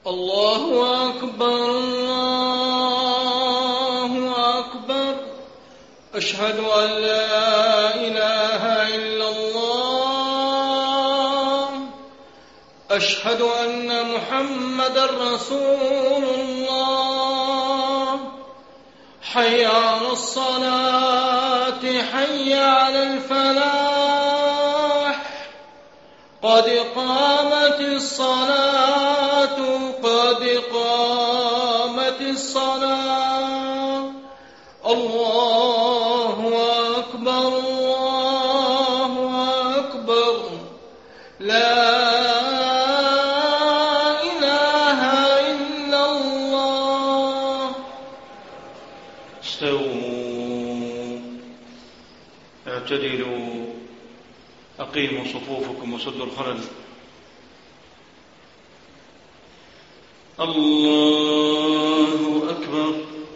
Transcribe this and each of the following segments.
الله أكبر الله أكبر. أشهد أن لا إله إلا الله. أشهد أن محمدا رسول الله. حي على الصلاة حي على الفلاح. قد قامت الصلاة قد قامت الصلاة. الله أكبر الله أكبر. لا إله إلا الله. استووا اعتدلوا أقيموا صفوفكم وسدوا الخلل. الله أكبر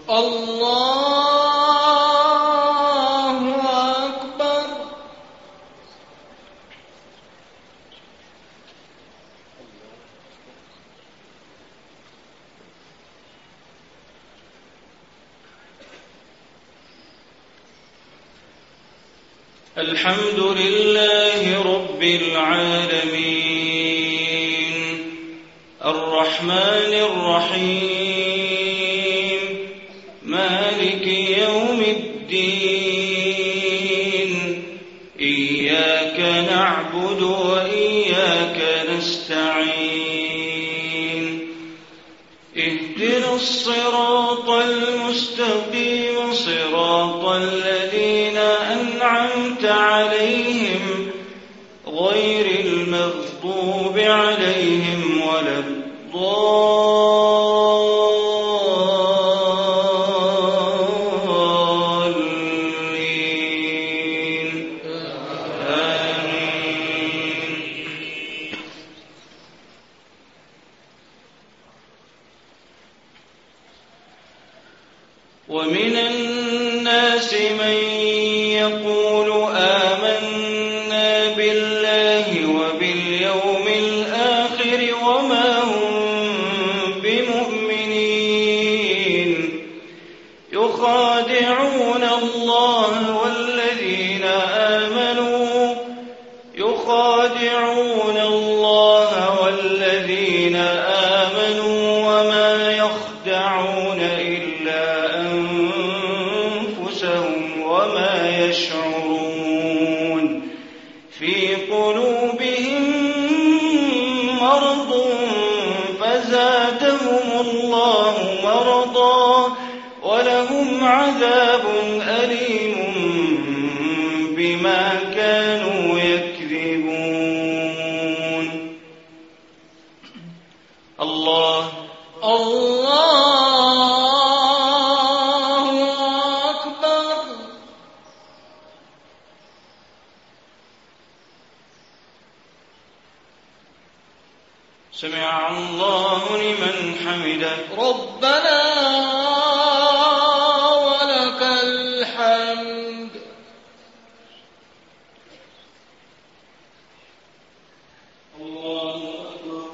الله أكبر. الحمد لله رب العالمين الرحمن الرحيم مالك يوم الدين إياك نعبد وإياك نستعين اهدنا الصراط المستقيم صراط الذين أنعمت عليهم غير المغضوب عليهم ولا الضالين آمين. ومن الناس من يقول آمنا بالله وباليوم الآخر وما هم بمؤمنين يخادعون الله والذين آمنوا وما يخدعون إلا أنفسهم وما يشعرون في قلوبهم مرض فزادهم الله مرضا ولهم عذاب أليم بما كانوا يكذبون. الله أكبر. سمع الله لمن حمده ربنا ولك الحمد. الله أكبر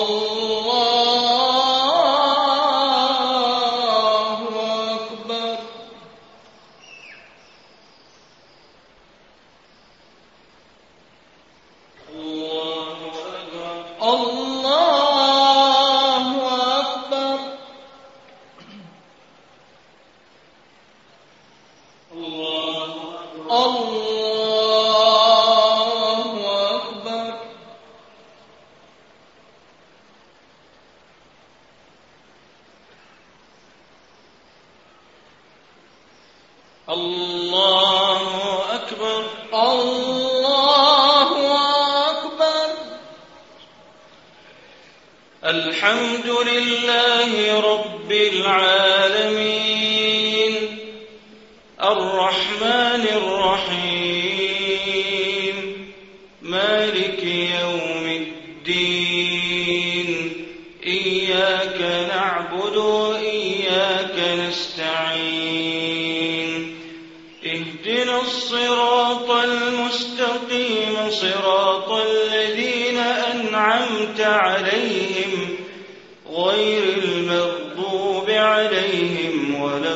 الله أكبر. الله أكبر الله أكبر. الله أكبر. الله أكبر الله أكبر. الحمد لله رب العالمين الرحمن الرحيم مالك يوم الدين إياك نعبد وإياك نستعين اهدنا الصراط المستقيم صراط الذين أنعمت عليهم غير المغضوب عليهم ولا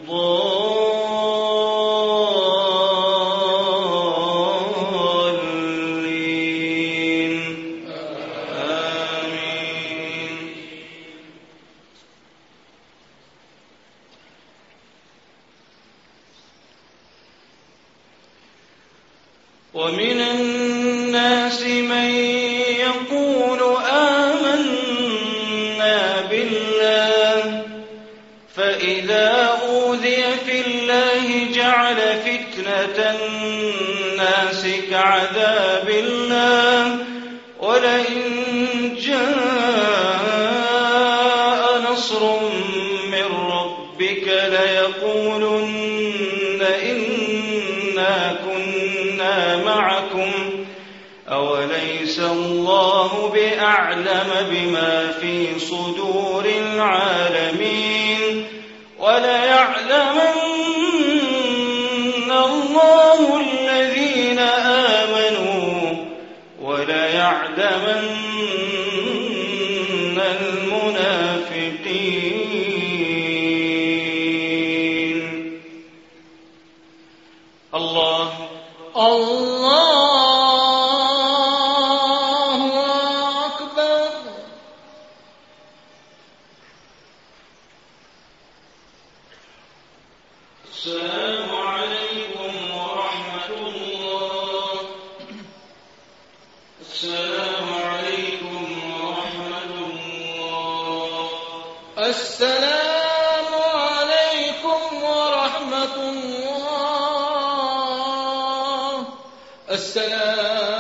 الضالين آمين. ومن الناس من يقول آمنا بالله فإذا أوذي في الله جعل فتنة الناس كعذاب الله ولئن جاء نصر من ربك ليقولن إنا كنا معكم أوليس الله بأعلم بما في صدور العالمين وليعلمن الله الذين آمنوا وليعلمن المنافقين. الله أكبر. السلام عليكم ورحمة الله. السلام عليكم ورحمة الله. السلام عليكم ورحمة الله. السلام